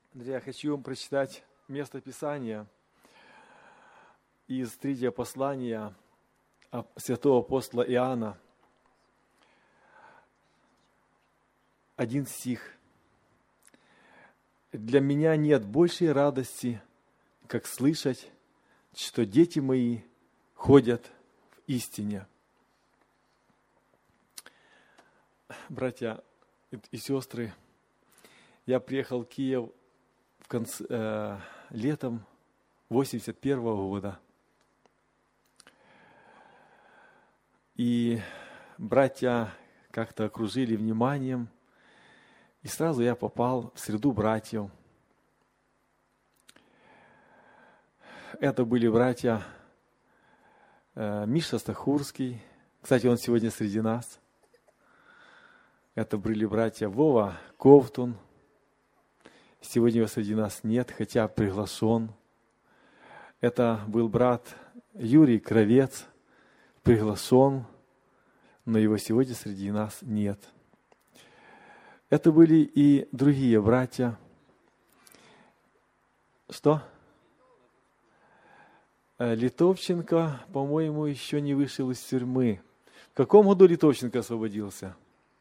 Друзья, я хочу вам прочитать место Писания из 3 послания святого апостола Иоанна, 1 стих. «Для меня нет большей радости, как слышать, что дети мои ходят в истине». Братья и сестры, я приехал в Киев летом 81 года. И братья как-то окружили вниманием, и сразу я попал в среду братьев. Это были братья Миша Стахурский, кстати, он сегодня среди нас. Это были братья Вова Ковтун. Сегодня его среди нас нет, хотя приглашен. Это был брат Юрий Кровец, приглашен, но его сегодня среди нас нет. Это были и другие братья. Что? Литовченко, по-моему, еще не вышел из тюрьмы. В каком году Литовченко освободился?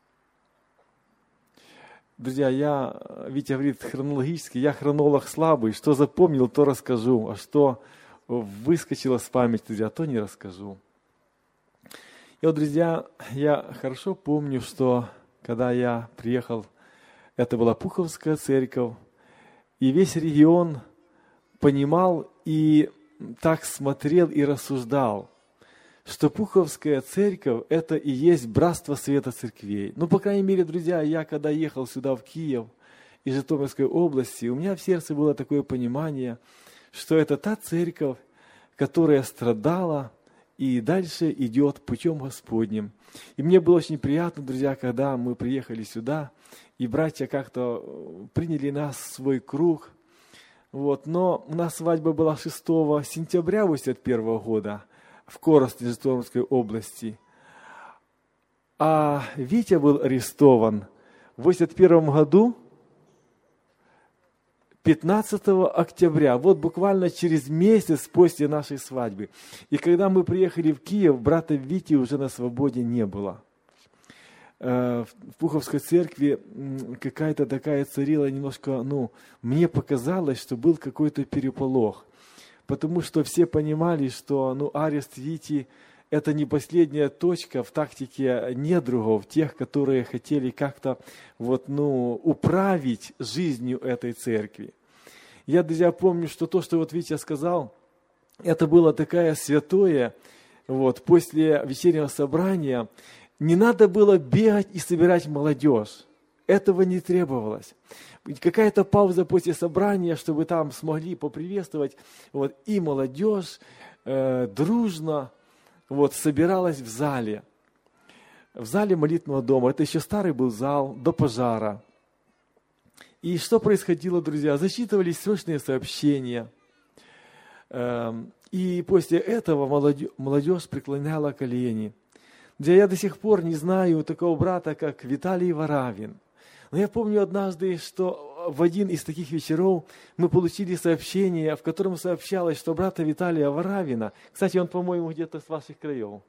Друзья, Витя говорит хронологически, я хронолог слабый, что запомнил, то расскажу, а что выскочило с памяти, друзья, то не расскажу. И вот, друзья, я хорошо помню, что когда я приехал, это была Пуховская церковь, и весь регион понимал и так смотрел и рассуждал, что Пуховская церковь – это и есть братство света церквей. Ну, по крайней мере, друзья, я когда ехал сюда, в Киев, из Житомирской области, у меня в сердце было такое понимание, что это та церковь, которая страдала и дальше идет путем Господним. И мне было очень приятно, друзья, когда мы приехали сюда, и братья как-то приняли нас в свой круг. Вот. Но у нас свадьба была 6 сентября 1981 года, в Коростне Житомирской области. А Витя был арестован в 1981 году 15 октября, вот буквально через месяц после нашей свадьбы. И когда мы приехали в Киев, брата Вити уже на свободе не было. В Пуховской церкви какая-то такая царила немножко, мне показалось, что был какой-то переполох. Потому что все понимали, что арест Вити – это не последняя точка в тактике недругов, тех, которые хотели как-то управить жизнью этой церкви. Я, друзья, помню, что то, что Витя сказал, это было такое святое. После вечернего собрания не надо было бегать и собирать молодежь. Этого не требовалось. Какая-то пауза после собрания, чтобы там смогли поприветствовать. И молодежь дружно собиралась в зале молитвенного дома. Это еще старый был зал, до пожара. И что происходило, друзья? Зачитывались срочные сообщения. И после этого молодежь преклоняла колени. Я до сих пор не знаю такого брата, как Виталий Варавин. Но я помню однажды, что в один из таких вечеров мы получили сообщение, в котором сообщалось, что брата Виталия Варавина, кстати, он, по-моему, где-то из ваших краев,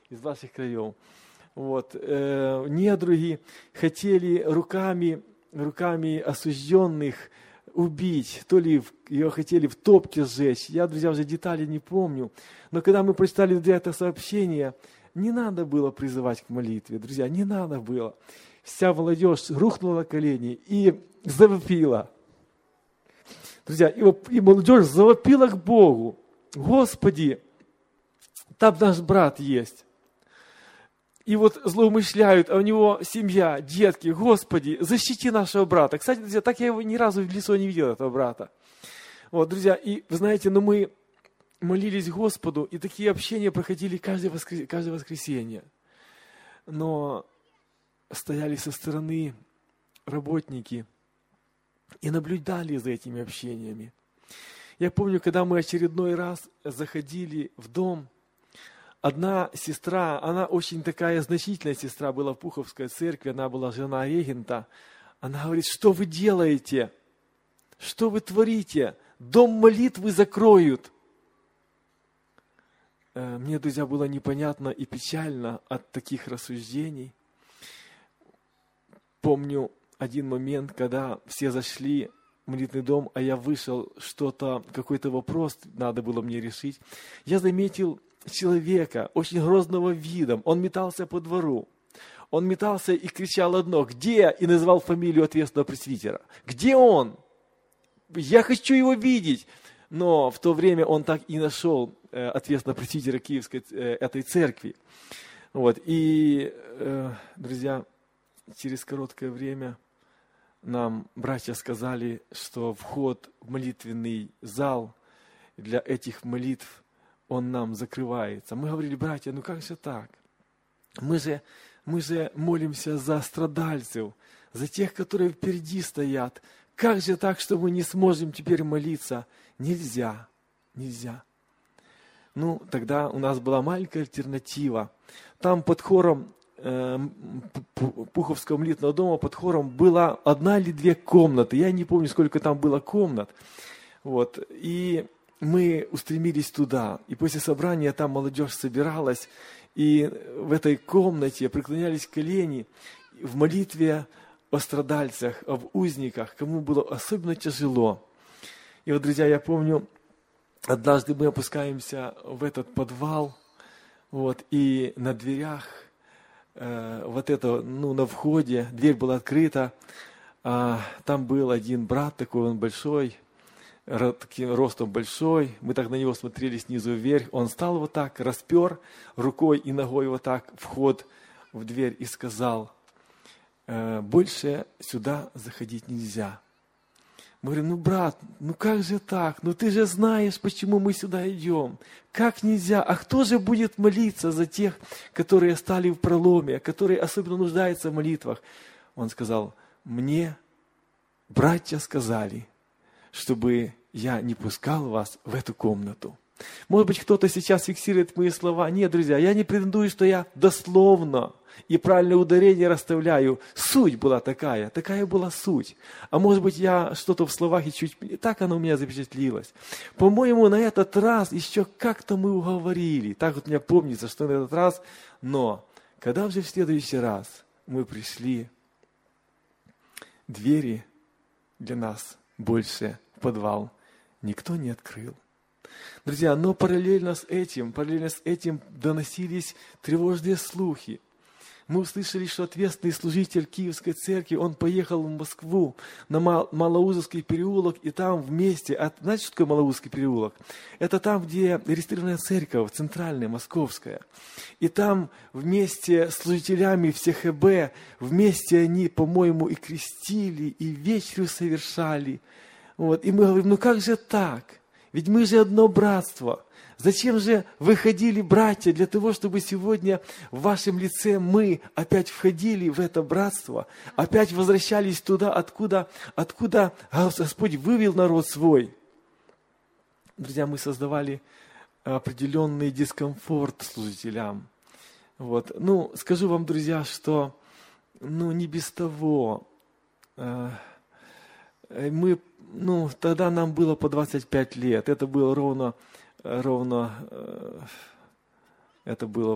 недруги хотели руками осужденных убить, то ли ее хотели в топке сжечь. Я, друзья, уже детали не помню. Но когда мы прочитали, друзья, это сообщение, не надо было призывать к молитве, друзья, не надо было. Вся молодежь рухнула на колени и завопила. Друзья, и молодежь завопила к Богу. Господи, там наш брат есть. И злоумышляют, а у него семья, детки. Господи, защити нашего брата. Кстати, друзья, так я его ни разу в лицо не видел, этого брата. Друзья, и вы знаете, мы молились Господу, и такие общения проходили каждое воскресенье. Но стояли со стороны работники и наблюдали за этими общениями. Я помню, когда мы очередной раз заходили в дом, одна сестра, она очень такая значительная сестра была в Пуховской церкви, она была жена регента, она говорит, что вы делаете? Что вы творите? Дом молитвы закроют. Мне, друзья, было непонятно и печально от таких рассуждений. Помню один момент, когда все зашли в молитвенный дом, а я вышел, какой-то вопрос надо было мне решить. Я заметил человека, очень грозного видом. Он метался по двору. Он метался и кричал одно: «Где?» И называл фамилию ответственного пресвитера. «Где он? Я хочу его видеть!» Но в то время он так и нашел ответственного пресвитера Киевской этой церкви. Вот. И, друзья, через короткое время нам братья сказали, что вход в молитвенный зал для этих молитв, он нам закрывается. Мы говорили: братья, ну как же так? Мы же молимся за страдальцев, за тех, которые впереди стоят. Как же так, что мы не сможем теперь молиться? Нельзя. Ну, тогда у нас была маленькая альтернатива. Там под хором Пуховского молитвенного дома, под хором была 1 или 2 комнаты. Я не помню, сколько там было комнат. Вот. И мы устремились туда. И после собрания там молодежь собиралась. И в этой комнате преклонялись колени в молитве о страдальцах, об узниках, кому было особенно тяжело. И вот, друзья, я помню, однажды мы опускаемся в этот подвал, вот, и на дверях, на входе, дверь была открыта, там был один брат такой, он большой, таким ростом большой, мы так на него смотрели снизу вверх, он стал вот так, распер рукой и ногой вот так вход в дверь и сказал: «Больше сюда заходить нельзя». Мы говорим: ну, брат, ну как же так? Ну ты же знаешь, почему мы сюда идем. Как нельзя? А кто же будет молиться за тех, которые стали в проломе, которые особенно нуждаются в молитвах? Он сказал: мне братья сказали, чтобы я не пускал вас в эту комнату. Может быть, кто-то сейчас фиксирует мои слова. Нет, друзья, я не претендую, что я дословно и правильное ударение расставляю. Суть была такая была суть. А может быть, я что-то в словах и чуть... Так оно у меня запечатлилось. По-моему, на этот раз еще как-то мы уговорили. Так вот мне помнится, что на этот раз. Но, когда уже в следующий раз мы пришли, двери для нас больше в подвал никто не открыл. Друзья, но параллельно с этим доносились тревожные слухи. Мы услышали, что ответственный служитель Киевской церкви, он поехал в Москву на Малоузовский переулок, и там вместе, знаете, что такое Малоузовский переулок? Это там, где регистрированная церковь, центральная, московская. И там вместе с служителями в СХБ, вместе они, по-моему, и крестили, и вечерю совершали. Вот. И мы говорим: ну как же так? Ведь мы же одно братство. Зачем же выходили братья для того, чтобы сегодня в вашем лице мы опять входили в это братство, опять возвращались туда, откуда Господь вывел народ свой? Друзья, мы создавали определенный дискомфорт служителям. Вот. Ну, скажу вам, друзья, что не без того. Тогда нам было по 25 лет. Это было ровно это было в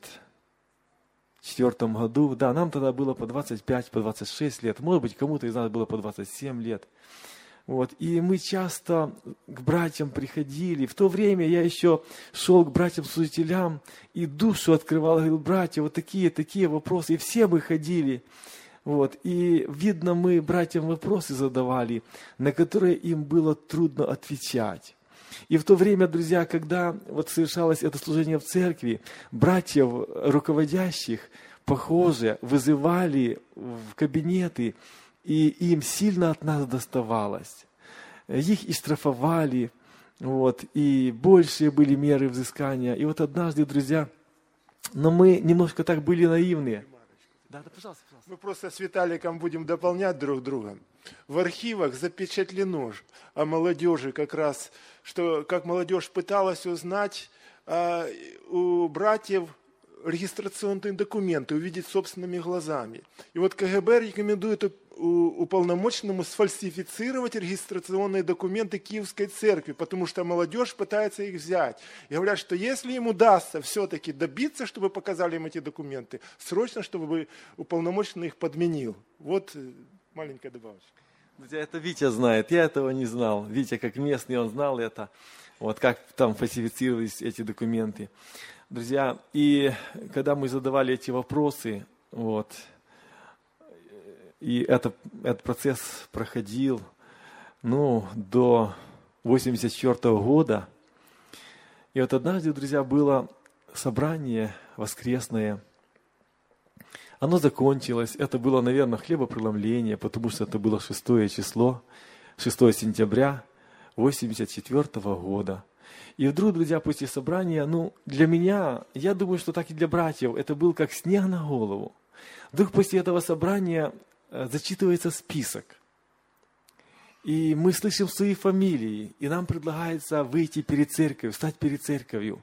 84 году. Да, нам тогда было по 25, по 26 лет. Может быть, кому-то из нас было по 27 лет. Вот. И мы часто к братьям приходили. В то время я еще шел к братьям-служителям и душу открывал. Говорил: братья, вот такие вопросы. И все мы ходили. Вот. И, видно, мы братьям вопросы задавали, на которые им было трудно отвечать. И в то время, друзья, когда совершалось это служение в церкви, братьев руководящих, похоже, вызывали в кабинеты, и им сильно от нас доставалось. Их и штрафовали, и большие были меры взыскания. И вот однажды, друзья, но мы немножко так были наивные. Да, пожалуйста. Мы просто с Виталиком будем дополнять друг друга. В архивах запечатлено о молодежи как раз, что как молодежь пыталась узнать у братьев регистрационные документы увидеть собственными глазами. И вот КГБ рекомендует уполномоченному сфальсифицировать регистрационные документы Киевской церкви, потому что молодежь пытается их взять. И говорят, что если им удастся все-таки добиться, чтобы показали им эти документы, срочно, чтобы уполномоченный их подменил. Вот маленькая добавочка. Друзья, это Витя знает, я этого не знал. Витя, как местный, он знал это, вот как там фальсифицировались эти документы. Друзья, и когда мы задавали эти вопросы, вот, и этот процесс проходил, до 1984 года. И вот однажды, друзья, было собрание воскресное. Оно закончилось. Это было, наверное, хлебопреломление, потому что это было 6 число, 6 сентября 1984 года. И вдруг, друзья, после собрания, для меня, я думаю, что так и для братьев, это был как снег на голову. Вдруг после этого собрания зачитывается список. И мы слышим свои фамилии, и нам предлагается выйти перед церковью, встать перед церковью.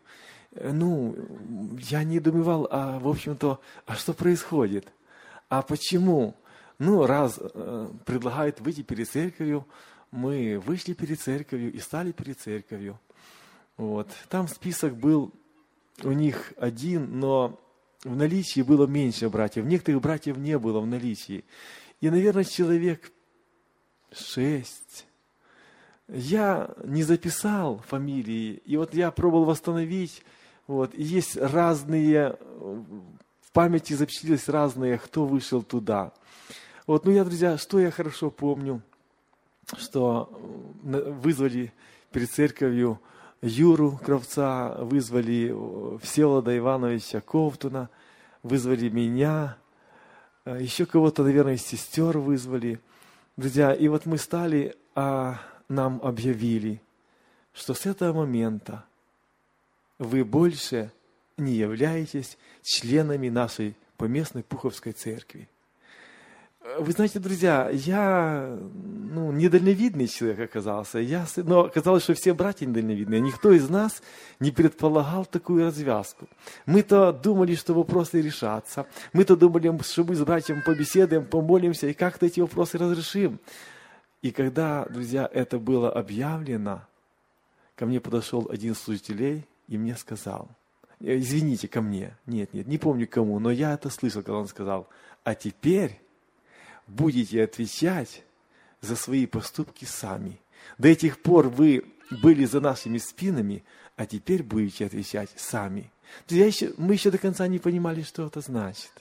Я недоумевал, в общем-то, что происходит? А почему? Раз предлагают выйти перед церковью, мы вышли перед церковью и стали перед церковью. Вот. Там список был у них один, но в наличии было меньше братьев. Некоторых братьев не было в наличии. И, наверное, человек 6. Я не записал фамилии, и вот я пробовал восстановить. Вот, и есть разные, в памяти запечатлелись разные, кто вышел туда. Вот, друзья, что я хорошо помню, что вызвали перед церковью Юру Кравца, вызвали Всеволода Ивановича Ковтуна, вызвали меня, еще кого-то, наверное, из сестер вызвали. Друзья, и вот мы стали, нам объявили, что с этого момента вы больше не являетесь членами нашей поместной Пуховской церкви. Вы знаете, друзья, я недальновидный человек оказался, но оказалось, что все братья недальновидные. Никто из нас не предполагал такую развязку. Мы-то думали, что вопросы решатся. Мы-то думали, что мы с братьями побеседуем, помолимся и как-то эти вопросы разрешим. И когда, друзья, это было объявлено, ко мне подошел один из служителей и мне сказал, извините, ко мне, нет, не помню кому, но я это слышал, когда он сказал, а теперь будете отвечать за свои поступки сами. До этих пор вы были за нашими спинами, а теперь будете отвечать сами. Друзья, мы еще до конца не понимали, что это значит.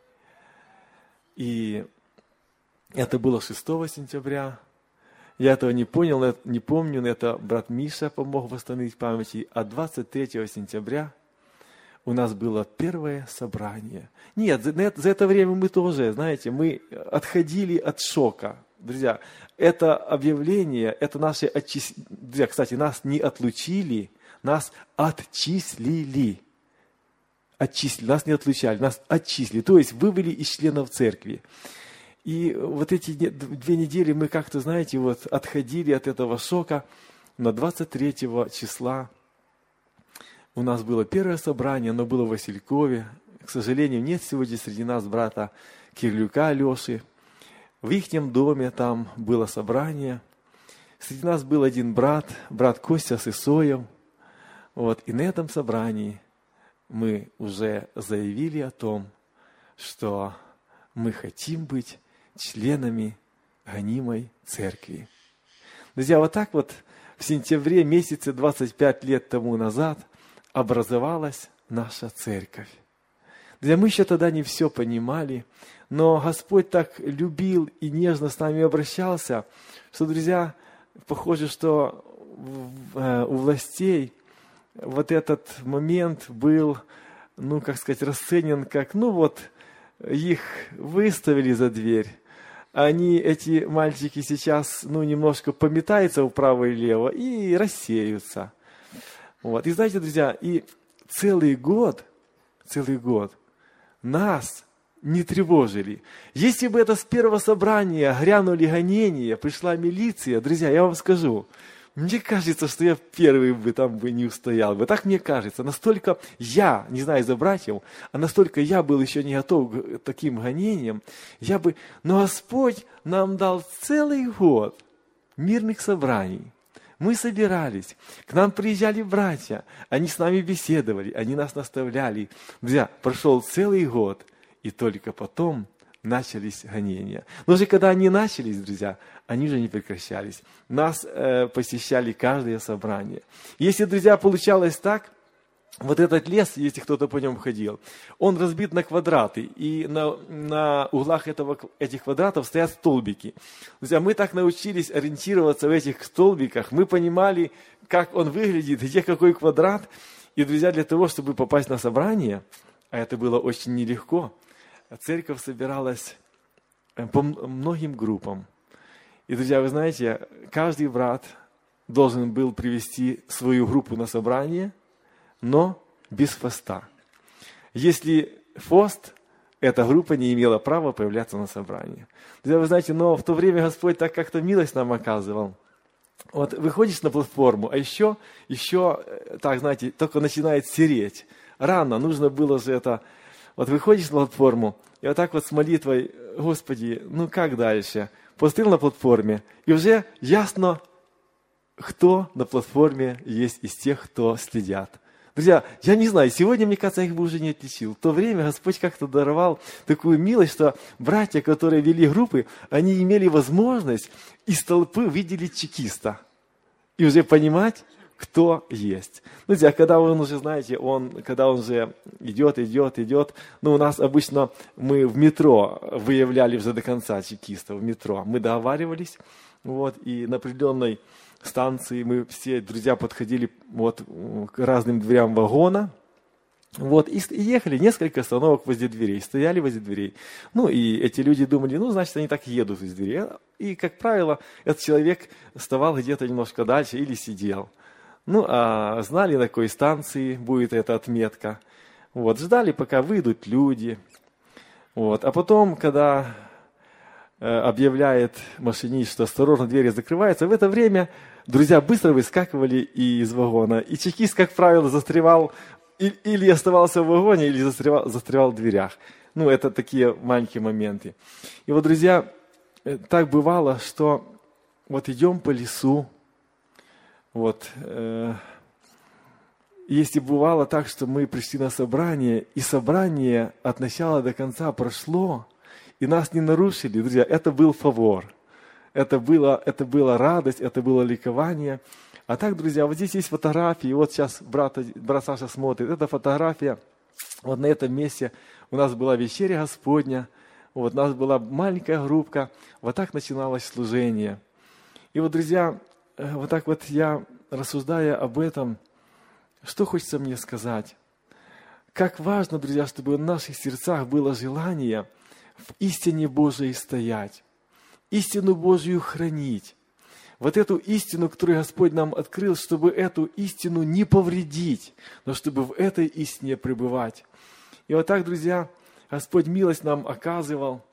И это было 6 сентября. Я этого не понял, не помню, но это брат Миша помог восстановить память. А 23 сентября у нас было первое собрание. Нет, за это время мы тоже, знаете, мы отходили от шока. Друзья, это объявление, это наше отчисление. Друзья, кстати, нас не отлучили, нас отчислили. Нас не отлучали, нас отчислили. То есть вывели из членов церкви. И вот эти 2 недели мы как-то, знаете, отходили от этого шока. На 23 числа у нас было первое собрание, оно было в Василькове. К сожалению, нет сегодня среди нас брата Кирлюка Леши. В их доме там было собрание. Среди нас был один брат Костя с Исоем. И на этом собрании мы уже заявили о том, что мы хотим быть членами гонимой церкви. Друзья, вот так в сентябре месяце 25 лет тому назад образовалась наша церковь. Друзья, мы еще тогда не все понимали, но Господь так любил и нежно с нами обращался, что, друзья, похоже, что у властей этот момент был, расценен как, их выставили за дверь. Эти мальчики сейчас, немножко пометаются вправо и влево и рассеются. И знаете, друзья, и целый год нас не тревожили. Если бы это с первого собрания грянули гонения, пришла милиция, друзья, я вам скажу, Мне кажется, что я первый бы там бы не устоял бы. Так мне кажется. Настолько я, не знаю за братьев, а настолько я был еще не готов к таким гонениям, Но Господь нам дал целый год мирных собраний. Мы собирались, к нам приезжали братья, они с нами беседовали, они нас наставляли. Друзья, прошел целый год, и только потом начались гонения. Но уже когда они начались, друзья, они уже не прекращались. Нас посещали каждое собрание. Если, друзья, получалось так, вот этот лес, если кто-то по нем ходил, он разбит на квадраты, и на углах этих квадратов стоят столбики. Друзья, мы так научились ориентироваться в этих столбиках, мы понимали, как он выглядит, где какой квадрат. И, друзья, для того, чтобы попасть на собрание, а это было очень нелегко, церковь собиралась по многим группам. И, друзья, вы знаете, каждый брат должен был привести свою группу на собрание, но без поста. Если пост, эта группа не имела права появляться на собрании. Друзья, вы знаете, но в то время Господь так как-то милость нам оказывал. Вот выходишь на платформу, а еще, так, знаете, только начинает сереть. Рано, нужно было же это... Вот выходишь на платформу, и вот так вот с молитвой, Господи, ну как дальше? Посмотрел на платформе, и уже ясно, кто на платформе есть из тех, кто следят. Друзья, я не знаю, сегодня, мне кажется, я их бы уже не отличил. В то время Господь как-то даровал такую милость, что братья, которые вели группы, они имели возможность из толпы выделить чекиста и уже понимать, кто есть. Друзья, когда он уже, знаете, когда он уже идет, у нас обычно мы в метро выявляли уже до конца чекистов, в метро. Мы договаривались, и на определенной станции мы все, друзья, подходили к разным дверям вагона, и ехали несколько остановок возле дверей, стояли возле дверей. И эти люди думали, значит, они так едут из дверей. И, как правило, этот человек вставал где-то немножко дальше или сидел. А знали, на какой станции будет эта отметка. Ждали, пока выйдут люди. А потом, когда объявляет машинист, что осторожно, двери закрываются, в это время друзья быстро выскакивали из вагона. И чекист, как правило, застревал или оставался в вагоне, или застревал в дверях. Это такие маленькие моменты. И друзья, так бывало, что идем по лесу, если бывало так, что мы пришли на собрание, и собрание от начала до конца прошло, и нас не нарушили, друзья, это был фавор, это была радость, это было ликование. А так, друзья, здесь есть фотографии, сейчас брат Саша смотрит, это фотография, на этом месте у нас была вечеря Господня, у нас была маленькая группка, так начиналось служение. И друзья, я, рассуждая об этом, что хочется мне сказать? Как важно, друзья, чтобы в наших сердцах было желание в истине Божией стоять, истину Божию хранить. Эту истину, которую Господь нам открыл, чтобы эту истину не повредить, но чтобы в этой истине пребывать. И так, друзья, Господь милость нам оказывал.